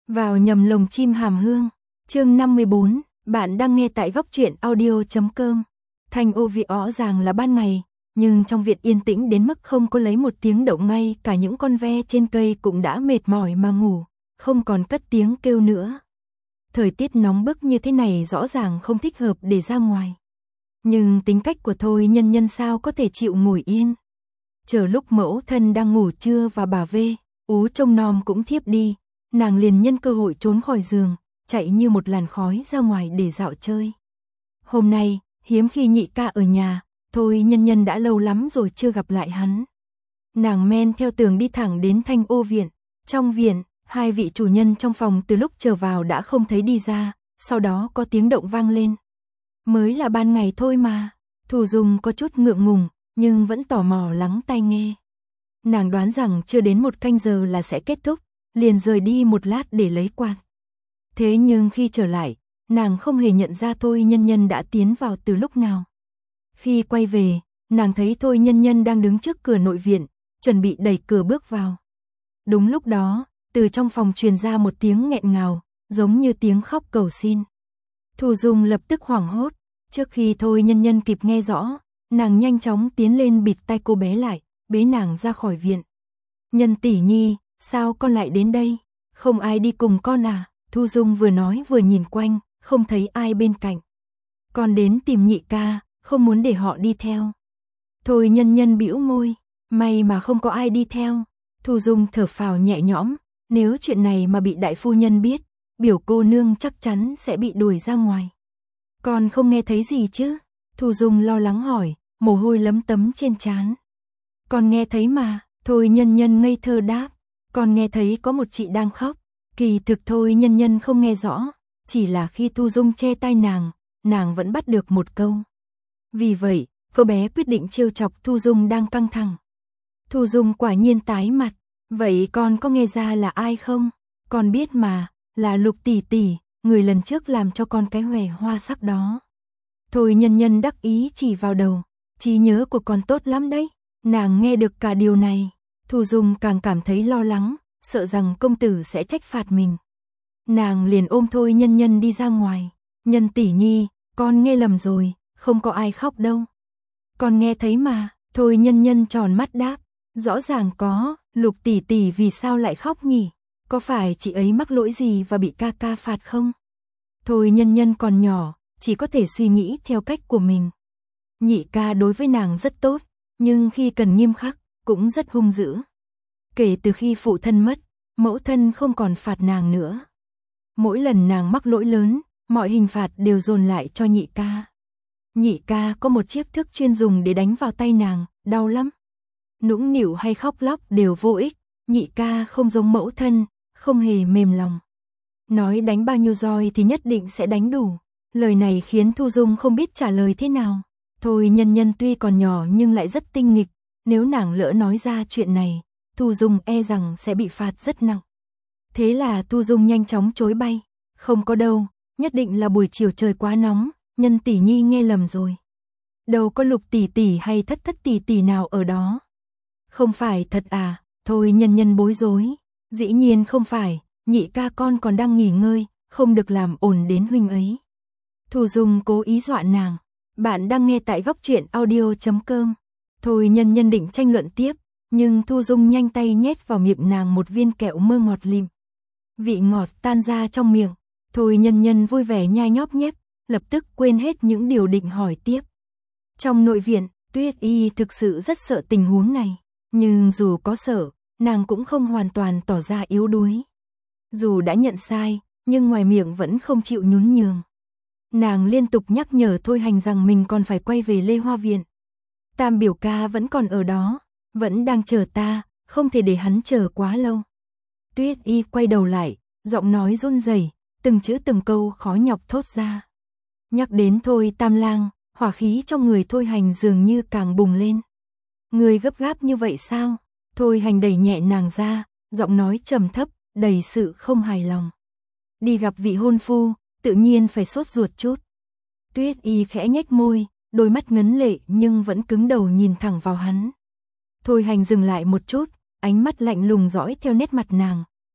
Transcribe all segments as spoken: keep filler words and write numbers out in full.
Vào nhầm lồng chim hàm hương. Chương năm mươi bốn, bạn đang nghe tại góc truyện audio chấm com. Thanh ô vị rõ ràng là ban ngày, nhưng trong viện yên tĩnh đến mức không có lấy một tiếng động, ngay cả những con ve trên cây cũng đã mệt mỏi mà ngủ, không còn cất tiếng kêu nữa. Thời tiết nóng bức như thế này rõ ràng không thích hợp để ra ngoài. Nhưng tính cách của Thôi Nhân Nhân sao có thể chịu ngồi yên. Chờ lúc mẫu thân đang ngủ trưa và bà Vê, Ú trông nom cũng thiếp đi, nàng liền nhân cơ hội trốn khỏi giường, chạy như một làn khói ra ngoài để dạo chơi. Hôm nay, hiếm khi nhị ca ở nhà, Thôi Nhân Nhân đã lâu lắm rồi chưa gặp lại hắn. Nàng men theo tường đi thẳng đến Thanh ô viện. Trong viện, hai vị chủ nhân trong phòng từ lúc trở vào đã không thấy đi ra, sau đó có tiếng động vang lên. Mới là ban ngày thôi mà. Thù Dung có chút ngượng ngùng, nhưng vẫn tò mò lắng tai nghe. Nàng đoán rằng chưa đến một canh giờ là sẽ kết thúc, liền rời đi một lát để lấy quạt. Thế nhưng khi trở lại, nàng không hề nhận ra Thôi Nhân Nhân đã tiến vào từ lúc nào. Khi quay về, nàng thấy Thôi Nhân Nhân đang đứng trước cửa nội viện, chuẩn bị đẩy cửa bước vào. Đúng lúc đó, từ trong phòng truyền ra một tiếng nghẹn ngào, giống như tiếng khóc cầu xin. Thù Dung lập tức hoảng hốt, trước khi Thôi Nhân Nhân kịp nghe rõ, nàng nhanh chóng tiến lên bịt tay cô bé lại, bế nàng ra khỏi viện. Nhân tỷ nhi, sao con lại đến đây? Không ai đi cùng con à? Thu Dung vừa nói vừa nhìn quanh, không thấy ai bên cạnh. Con đến tìm nhị ca, không muốn để họ đi theo. Thôi Nhân Nhân bĩu môi, may mà không có ai đi theo. Thu Dung thở phào nhẹ nhõm, nếu chuyện này mà bị đại phu nhân biết, biểu cô nương chắc chắn sẽ bị đuổi ra ngoài. Con không nghe thấy gì chứ? Thu Dung lo lắng hỏi, mồ hôi lấm tấm trên trán. Con nghe thấy mà. Thôi Nhân Nhân ngây thơ đáp, con nghe thấy có một chị đang khóc. Kỳ thực Thôi Nhân Nhân không nghe rõ, chỉ là khi Thu Dung che tai nàng, nàng vẫn bắt được một câu. Vì vậy, cô bé quyết định trêu chọc Thu Dung đang căng thẳng. Thu Dung quả nhiên tái mặt, vậy con có nghe ra là ai không? Con biết mà, là Lục tỷ tỷ, người lần trước làm cho con cái hòe hoa sắc đó. Thôi Nhân Nhân đắc ý chỉ vào đầu, trí nhớ của con tốt lắm đấy. Nàng nghe được cả điều này, Thu Dung càng cảm thấy lo lắng, sợ rằng công tử sẽ trách phạt mình. Nàng liền ôm Thôi Nhân Nhân đi ra ngoài. Nhân tỷ nhi, con nghe lầm rồi, không có ai khóc đâu. Con nghe thấy mà. Thôi Nhân Nhân tròn mắt đáp, rõ ràng có. Lục tỷ tỷ vì sao lại khóc nhỉ? Có phải chị ấy mắc lỗi gì và bị ca ca phạt không? Thôi Nhân Nhân còn nhỏ, chỉ có thể suy nghĩ theo cách của mình. Nhị ca đối với nàng rất tốt, nhưng khi cần nghiêm khắc, cũng rất hung dữ. Kể từ khi phụ thân mất, mẫu thân không còn phạt nàng nữa. Mỗi lần nàng mắc lỗi lớn, mọi hình phạt đều dồn lại cho nhị ca. Nhị ca có một chiếc thước chuyên dùng để đánh vào tay nàng, đau lắm. Nũng nịu hay khóc lóc đều vô ích, nhị ca không giống mẫu thân, không hề mềm lòng. Nói đánh bao nhiêu roi thì nhất định sẽ đánh đủ. Lời này khiến Thu Dung không biết trả lời thế nào. Thôi Nhân Nhân tuy còn nhỏ nhưng lại rất tinh nghịch, nếu nàng lỡ nói ra chuyện này, Thu Dung e rằng sẽ bị phạt rất nặng. Thế là Thu Dung nhanh chóng chối bay, không có đâu, nhất định là buổi chiều trời quá nóng, Nhân tỷ nhi nghe lầm rồi. Đâu có Lục tỷ tỷ hay Thất thất tỷ tỷ nào ở đó. Không phải thật à? Thôi Nhân Nhân bối rối, dĩ nhiên không phải, nhị ca con còn đang nghỉ ngơi, không được làm ồn đến huynh ấy. Thu Dung cố ý dọa nàng. Bạn đang nghe tại góc truyện audio chấm com. Thôi Nhân Nhân định tranh luận tiếp, nhưng Thu Dung nhanh tay nhét vào miệng nàng một viên kẹo mơ ngọt lìm. Vị ngọt tan ra trong miệng, Thôi Nhân Nhân vui vẻ nhai nhóp nhép, lập tức quên hết những điều định hỏi tiếp. Trong nội viện, Tuyết Y thực sự rất sợ tình huống này, nhưng dù có sợ, nàng cũng không hoàn toàn tỏ ra yếu đuối. Dù đã nhận sai, nhưng ngoài miệng vẫn không chịu nhún nhường. Nàng liên tục nhắc nhở Thôi Hành rằng mình còn phải quay về Lê Hoa Viện. Tam biểu ca vẫn còn ở đó, vẫn đang chờ ta, không thể để hắn chờ quá lâu. Tuyết Y quay đầu lại, giọng nói run rẩy, từng chữ từng câu khó nhọc thốt ra. Nhắc đến Thôi Tam Lang, hỏa khí trong người Thôi Hành dường như càng bùng lên. Người gấp gáp như vậy sao? Thôi Hành đẩy nhẹ nàng ra, giọng nói trầm thấp, đầy sự không hài lòng. Đi gặp vị hôn phu, tự nhiên phải sốt ruột chút. Tuyết Y khẽ nhếch môi, đôi mắt ngấn lệ nhưng vẫn cứng đầu nhìn thẳng vào hắn. Thôi Hành dừng lại một chút, ánh mắt lạnh lùng dõi theo nét mặt nàng,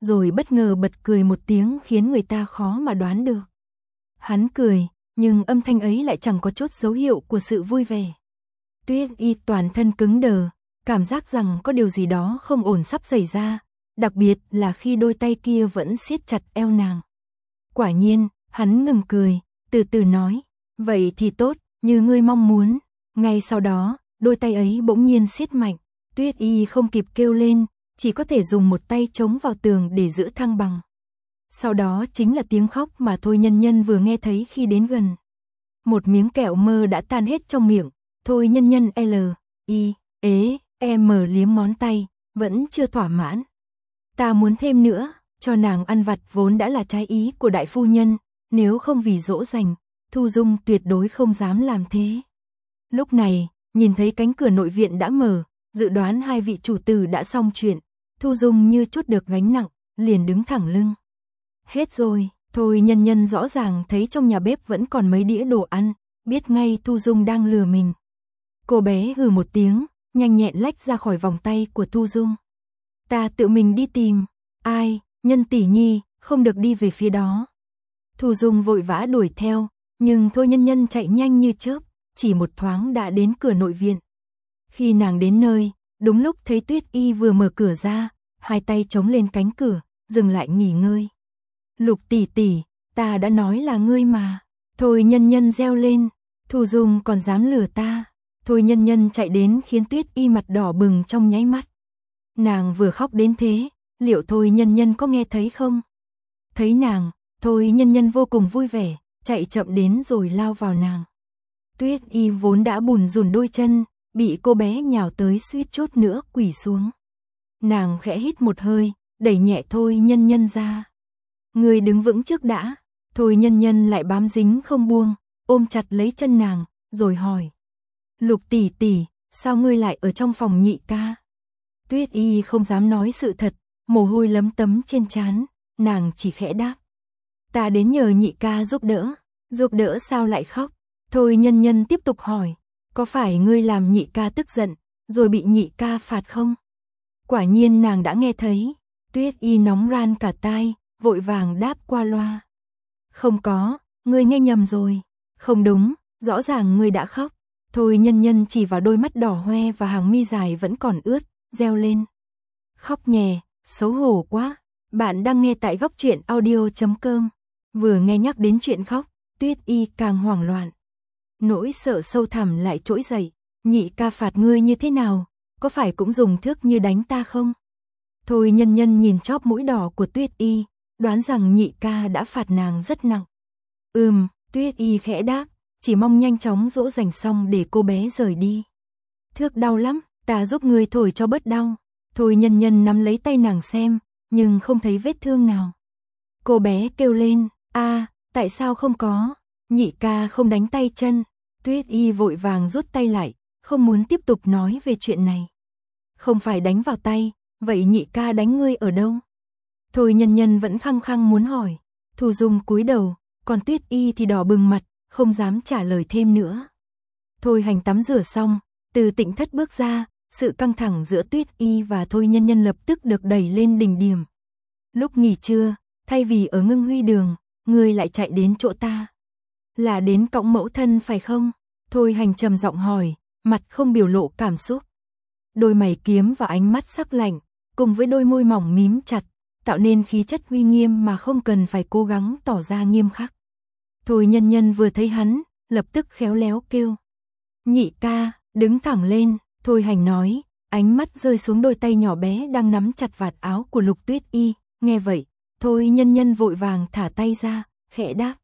rồi bất ngờ bật cười một tiếng khiến người ta khó mà đoán được. Hắn cười, nhưng âm thanh ấy lại chẳng có chút dấu hiệu của sự vui vẻ. Tuyết Y toàn thân cứng đờ, cảm giác rằng có điều gì đó không ổn sắp xảy ra, đặc biệt là khi đôi tay kia vẫn siết chặt eo nàng. Quả nhiên, hắn ngừng cười, từ từ nói, vậy thì tốt, như ngươi mong muốn. Ngay sau đó, đôi tay ấy bỗng nhiên siết mạnh, Tuyết Y không kịp kêu lên, chỉ có thể dùng một tay chống vào tường để giữ thăng bằng. Sau đó chính là tiếng khóc mà Thôi Nhân Nhân vừa nghe thấy khi đến gần. Một miếng kẹo mơ đã tan hết trong miệng, Thôi Nhân Nhân L, I, ế, M liếm ngón tay, vẫn chưa thỏa mãn. Ta muốn thêm nữa, cho nàng ăn vặt vốn đã là trái ý của đại phu nhân, nếu không vì dỗ dành, Thu Dung tuyệt đối không dám làm thế. Lúc này, nhìn thấy cánh cửa nội viện đã mở, dự đoán hai vị chủ tử đã xong chuyện, Thu Dung như chút được gánh nặng, liền đứng thẳng lưng. Hết rồi, Thôi Nhân Nhân rõ ràng thấy trong nhà bếp vẫn còn mấy đĩa đồ ăn, biết ngay Thu Dung đang lừa mình. Cô bé hừ một tiếng, nhanh nhẹn lách ra khỏi vòng tay của Thu Dung. Ta tự mình đi tìm, ai, Nhân tỷ nhi, không được đi về phía đó. Thu Dung vội vã đuổi theo, nhưng Thôi Nhân Nhân chạy nhanh như chớp, chỉ một thoáng đã đến cửa nội viện. Khi nàng đến nơi, đúng lúc thấy Tuyết Y vừa mở cửa ra, hai tay chống lên cánh cửa, dừng lại nghỉ ngơi. Lục tỷ tỷ, ta đã nói là ngươi mà. Thôi Nhân Nhân reo lên, Thu Dung còn dám lừa ta. Thôi Nhân Nhân chạy đến khiến Tuyết Y mặt đỏ bừng trong nháy mắt. Nàng vừa khóc đến thế, liệu Thôi Nhân Nhân có nghe thấy không? Thấy nàng, Thôi Nhân Nhân vô cùng vui vẻ, chạy chậm đến rồi lao vào nàng. Tuyết Y vốn đã bùn rùn đôi chân, bị cô bé nhào tới suýt chút nữa quỳ xuống. Nàng khẽ hít một hơi, đẩy nhẹ Thôi Nhân Nhân ra. Người đứng vững trước đã. Thôi Nhân Nhân lại bám dính không buông, ôm chặt lấy chân nàng, rồi hỏi. Lục tỷ tỷ, sao ngươi lại ở trong phòng nhị ca? Tuyết Y không dám nói sự thật, mồ hôi lấm tấm trên trán, nàng chỉ khẽ đáp. Ta đến nhờ nhị ca giúp đỡ. Giúp đỡ sao lại khóc? Thôi Nhân Nhân tiếp tục hỏi. Có phải ngươi làm nhị ca tức giận, rồi bị nhị ca phạt không? Quả nhiên nàng đã nghe thấy. Tuyết Y nóng ran cả tai, vội vàng đáp qua loa. Không có, ngươi nghe nhầm rồi. Không đúng, rõ ràng ngươi đã khóc. Thôi Nhân Nhân chỉ vào đôi mắt đỏ hoe và hàng mi dài vẫn còn ướt, reo lên. Khóc nhè, xấu hổ quá. Bạn đang nghe tại góc truyện audio chấm com. Vừa nghe nhắc đến chuyện khóc, Tuyết Y càng hoảng loạn. Nỗi sợ sâu thẳm lại trỗi dậy. Nhị ca phạt ngươi như thế nào? Có phải cũng dùng thước như đánh ta không? Thôi Nhân Nhân nhìn chóp mũi đỏ của Tuyết Y, đoán rằng nhị ca đã phạt nàng rất nặng. Ừm, Tuyết Y khẽ đáp, chỉ mong nhanh chóng dỗ dành xong để cô bé rời đi. Thước đau lắm, ta giúp ngươi thổi cho bớt đau. Thôi Nhân Nhân nắm lấy tay nàng xem, nhưng không thấy vết thương nào. Cô bé kêu lên, a, tại sao không có? Nhị ca không đánh tay chân. Tuyết Y vội vàng rút tay lại, không muốn tiếp tục nói về chuyện này. Không phải đánh vào tay, vậy nhị ca đánh ngươi ở đâu? Thôi Nhân Nhân vẫn khăng khăng muốn hỏi. Thu Dung cúi đầu, còn Tuyết Y thì đỏ bừng mặt, không dám trả lời thêm nữa. Thôi Hành tắm rửa xong, từ tịnh thất bước ra, sự căng thẳng giữa Tuyết Y và Thôi Nhân Nhân lập tức được đẩy lên đỉnh điểm. Lúc nghỉ trưa, thay vì ở Ngưng Huy đường, ngươi lại chạy đến chỗ ta. Là đến cõng mẫu thân phải không? Thôi Hành trầm giọng hỏi, mặt không biểu lộ cảm xúc. Đôi mày kiếm và ánh mắt sắc lạnh, cùng với đôi môi mỏng mím chặt, tạo nên khí chất uy nghiêm mà không cần phải cố gắng tỏ ra nghiêm khắc. Thôi Nhân Nhân vừa thấy hắn, lập tức khéo léo kêu. Nhị ca, đứng thẳng lên. Thôi Hành nói, ánh mắt rơi xuống đôi tay nhỏ bé đang nắm chặt vạt áo của Lục Tuyết Y. Nghe vậy, Thôi Nhân Nhân vội vàng thả tay ra, khẽ đáp.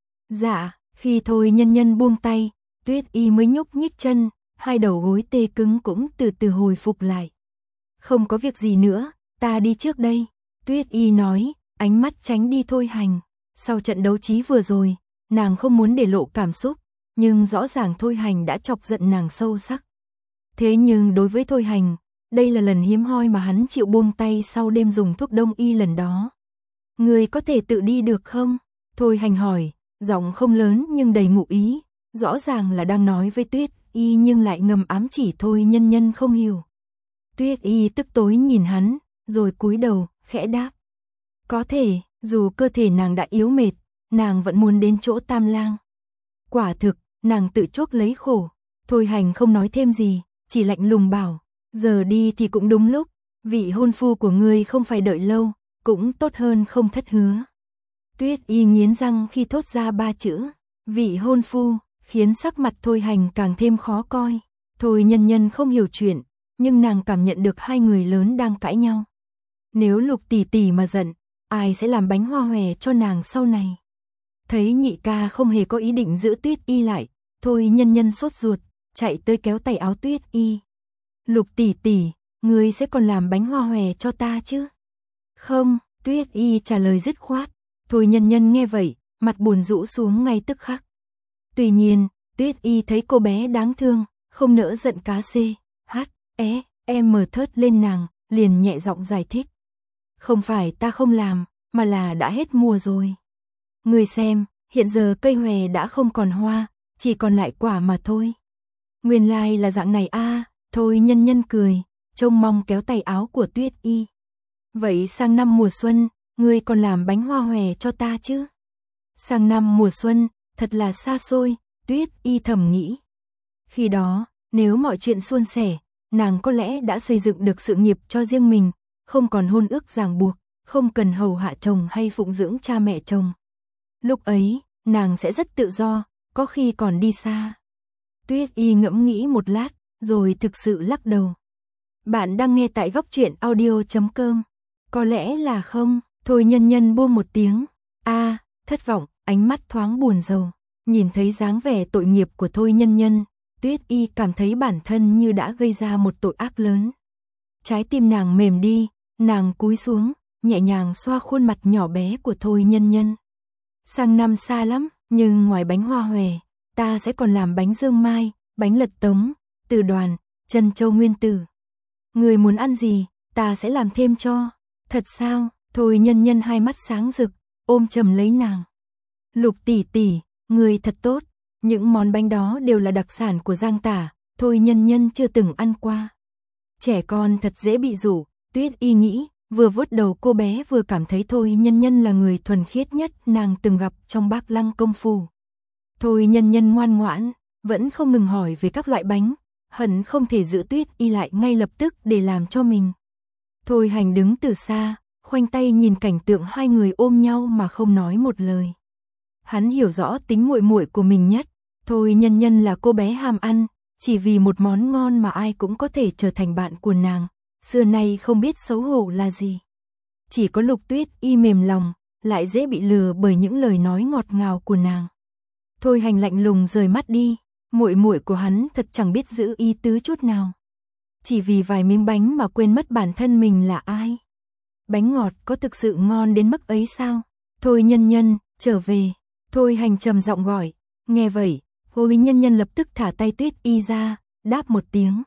Dạ, khi Thôi Nhân Nhân buông tay, Tuyết Y mới nhúc nhích chân, hai đầu gối tê cứng cũng từ từ hồi phục lại. Không có việc gì nữa, ta đi trước đây. Tuyết Y nói, ánh mắt tránh đi Thôi Hành. Sau trận đấu trí vừa rồi, nàng không muốn để lộ cảm xúc, nhưng rõ ràng Thôi Hành đã chọc giận nàng sâu sắc. Thế nhưng đối với Thôi Hành, đây là lần hiếm hoi mà hắn chịu buông tay sau đêm dùng thuốc đông y lần đó. Người có thể tự đi được không? Thôi Hành hỏi, giọng không lớn nhưng đầy ngụ ý, rõ ràng là đang nói với Tuyết Y nhưng lại ngầm ám chỉ Thôi Nhân Nhân không hiểu. Tuyết Y tức tối nhìn hắn, rồi cúi đầu, khẽ đáp. Có thể, dù cơ thể nàng đã yếu mệt, nàng vẫn muốn đến chỗ Tam Lang. Quả thực, nàng tự chuốc lấy khổ. Thôi Hành không nói thêm gì, chỉ lạnh lùng bảo, giờ đi thì cũng đúng lúc, vị hôn phu của ngươi không phải đợi lâu, cũng tốt hơn không thất hứa. Tuyết Y nghiến răng khi thốt ra ba chữ, vị hôn phu, khiến sắc mặt Thôi Hành càng thêm khó coi. Thôi Nhân Nhân không hiểu chuyện, nhưng nàng cảm nhận được hai người lớn đang cãi nhau. Nếu Lục tỷ tỷ mà giận, ai sẽ làm bánh hoa hòe cho nàng sau này? Thấy nhị ca không hề có ý định giữ Tuyết Y lại, Thôi Nhân Nhân sốt ruột, chạy tới kéo tay áo Tuyết Y. Lục tỷ tỷ, ngươi sẽ còn làm bánh hoa hòe cho ta chứ? Không, Tuyết Y trả lời dứt khoát. Thôi Nhân Nhân nghe vậy, mặt buồn rũ xuống ngay tức khắc. Tuy nhiên, Tuyết Y thấy cô bé đáng thương, không nỡ giận cá xê, hát, é, em mờ thớt lên nàng, liền nhẹ giọng giải thích. Không phải ta không làm, mà là đã hết mùa rồi. Ngươi xem, hiện giờ cây hòe đã không còn hoa, chỉ còn lại quả mà thôi. Nguyên lai là dạng này a. À, Thôi Nhân Nhân cười, trông mong kéo tay áo của Tuyết Y. Vậy sang năm mùa xuân, ngươi còn làm bánh hoa hòe cho ta chứ? Sang năm mùa xuân, thật là xa xôi, Tuyết Y thầm nghĩ. Khi đó, nếu mọi chuyện suôn sẻ, nàng có lẽ đã xây dựng được sự nghiệp cho riêng mình, không còn hôn ước ràng buộc, không cần hầu hạ chồng hay phụng dưỡng cha mẹ chồng. Lúc ấy, nàng sẽ rất tự do, có khi còn đi xa. Tuyết Y ngẫm nghĩ một lát, rồi thực sự lắc đầu. Bạn đang nghe tại góc truyện audio chấm com. Có lẽ là không, Thôi Nhân Nhân buông một tiếng. A, à, thất vọng, ánh mắt thoáng buồn rầu. Nhìn thấy dáng vẻ tội nghiệp của Thôi Nhân Nhân, Tuyết Y cảm thấy bản thân như đã gây ra một tội ác lớn. Trái tim nàng mềm đi, nàng cúi xuống, nhẹ nhàng xoa khuôn mặt nhỏ bé của Thôi Nhân Nhân. Sang năm xa lắm, nhưng ngoài bánh hoa hòe, ta sẽ còn làm bánh dương mai, bánh lật tống, từ đoàn, chân châu nguyên tử. Người muốn ăn gì, ta sẽ làm thêm cho. Thật sao? Thôi Nhân Nhân hai mắt sáng rực, ôm chầm lấy nàng. Lục tỷ tỷ, người thật tốt. Những món bánh đó đều là đặc sản của Giang Tả, Thôi Nhân Nhân chưa từng ăn qua. Trẻ con thật dễ bị dụ, Tuyết Y nghĩ, vừa vuốt đầu cô bé vừa cảm thấy Thôi Nhân Nhân là người thuần khiết nhất nàng từng gặp trong Bác Lăng công phủ. Thôi Nhân Nhân ngoan ngoãn, vẫn không ngừng hỏi về các loại bánh, hận không thể giữ Tuyết Y lại ngay lập tức để làm cho mình. Thôi Hành đứng từ xa, khoanh tay nhìn cảnh tượng hai người ôm nhau mà không nói một lời. Hắn hiểu rõ tính muội muội của mình nhất, Thôi Nhân Nhân là cô bé ham ăn, chỉ vì một món ngon mà ai cũng có thể trở thành bạn của nàng, xưa nay không biết xấu hổ là gì. Chỉ có Lục Tuyết Y mềm lòng, lại dễ bị lừa bởi những lời nói ngọt ngào của nàng. Thôi Hành lạnh lùng rời mắt đi, muội muội của hắn thật chẳng biết giữ ý tứ chút nào. Chỉ vì vài miếng bánh mà quên mất bản thân mình là ai. Bánh ngọt có thực sự ngon đến mức ấy sao? Thôi Nhân Nhân, trở về. Thôi Hành trầm giọng gọi. Nghe vậy, Thôi Nhân Nhân lập tức thả tay Tuyết Y ra, đáp một tiếng.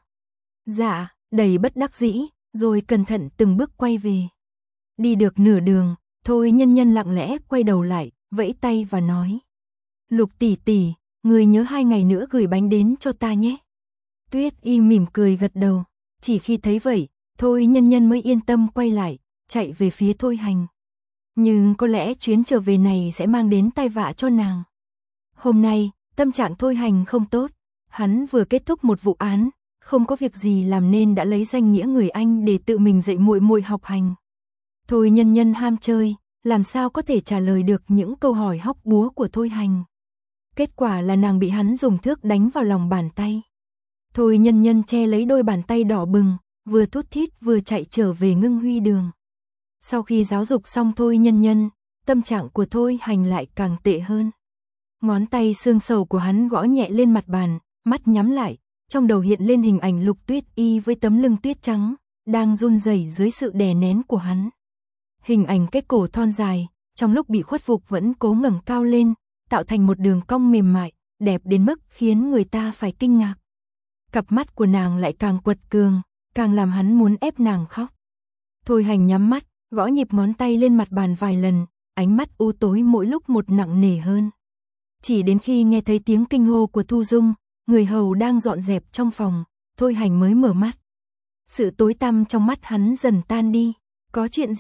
Dạ, đầy bất đắc dĩ, rồi cẩn thận từng bước quay về. Đi được nửa đường, Thôi Nhân Nhân lặng lẽ quay đầu lại, vẫy tay và nói. Lục tỷ tỷ, người nhớ hai ngày nữa gửi bánh đến cho ta nhé. Tuyết Y mỉm cười gật đầu, chỉ khi thấy vậy, Thôi Nhân Nhân mới yên tâm quay lại, chạy về phía Thôi Hành. Nhưng có lẽ chuyến trở về này sẽ mang đến tai vạ cho nàng. Hôm nay, tâm trạng Thôi Hành không tốt, hắn vừa kết thúc một vụ án, không có việc gì làm nên đã lấy danh nghĩa người anh để tự mình dạy muội muội học hành. Thôi Nhân Nhân ham chơi, làm sao có thể trả lời được những câu hỏi hóc búa của Thôi Hành. Kết quả là nàng bị hắn dùng thước đánh vào lòng bàn tay. Thôi Nhân Nhân che lấy đôi bàn tay đỏ bừng, vừa thút thít vừa chạy trở về Ngưng Huy đường. Sau khi giáo dục xong Thôi Nhân Nhân, tâm trạng của Thôi Hành lại càng tệ hơn. Ngón tay xương sầu của hắn gõ nhẹ lên mặt bàn, mắt nhắm lại, trong đầu hiện lên hình ảnh Lục Tuyết Y với tấm lưng tuyết trắng, đang run rẩy dưới sự đè nén của hắn. Hình ảnh cái cổ thon dài, trong lúc bị khuất phục vẫn cố ngẩng cao lên, tạo thành một đường cong mềm mại, đẹp đến mức khiến người ta phải kinh ngạc. Cặp mắt của nàng lại càng quật cường, càng làm hắn muốn ép nàng khóc. Thôi Hành nhắm mắt, gõ nhịp ngón tay lên mặt bàn vài lần, ánh mắt u tối mỗi lúc một nặng nề hơn. Chỉ đến khi nghe thấy tiếng kinh hô của Thu Dung, người hầu đang dọn dẹp trong phòng, Thôi Hành mới mở mắt. Sự tối tăm trong mắt hắn dần tan đi. Có chuyện gì?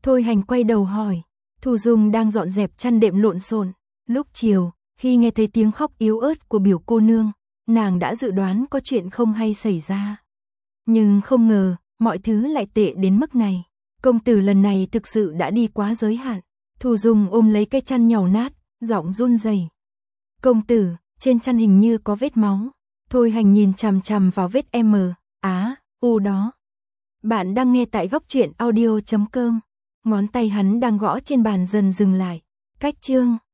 Thôi Hành quay đầu hỏi. Thu Dung đang dọn dẹp chăn đệm lộn xộn. Lúc chiều, khi nghe thấy tiếng khóc yếu ớt của biểu cô nương, nàng đã dự đoán có chuyện không hay xảy ra. Nhưng không ngờ, mọi thứ lại tệ đến mức này. Công tử lần này thực sự đã đi quá giới hạn. Thu Dung ôm lấy cái chăn nhàu nát, giọng run rẩy. Công tử, trên chăn hình như có vết máu. Thôi Hành nhìn chằm chằm vào vết M, Á, U đó. Bạn đang nghe tại góc truyện audio chấm com. Ngón tay hắn đang gõ trên bàn dần dừng lại. Cách chương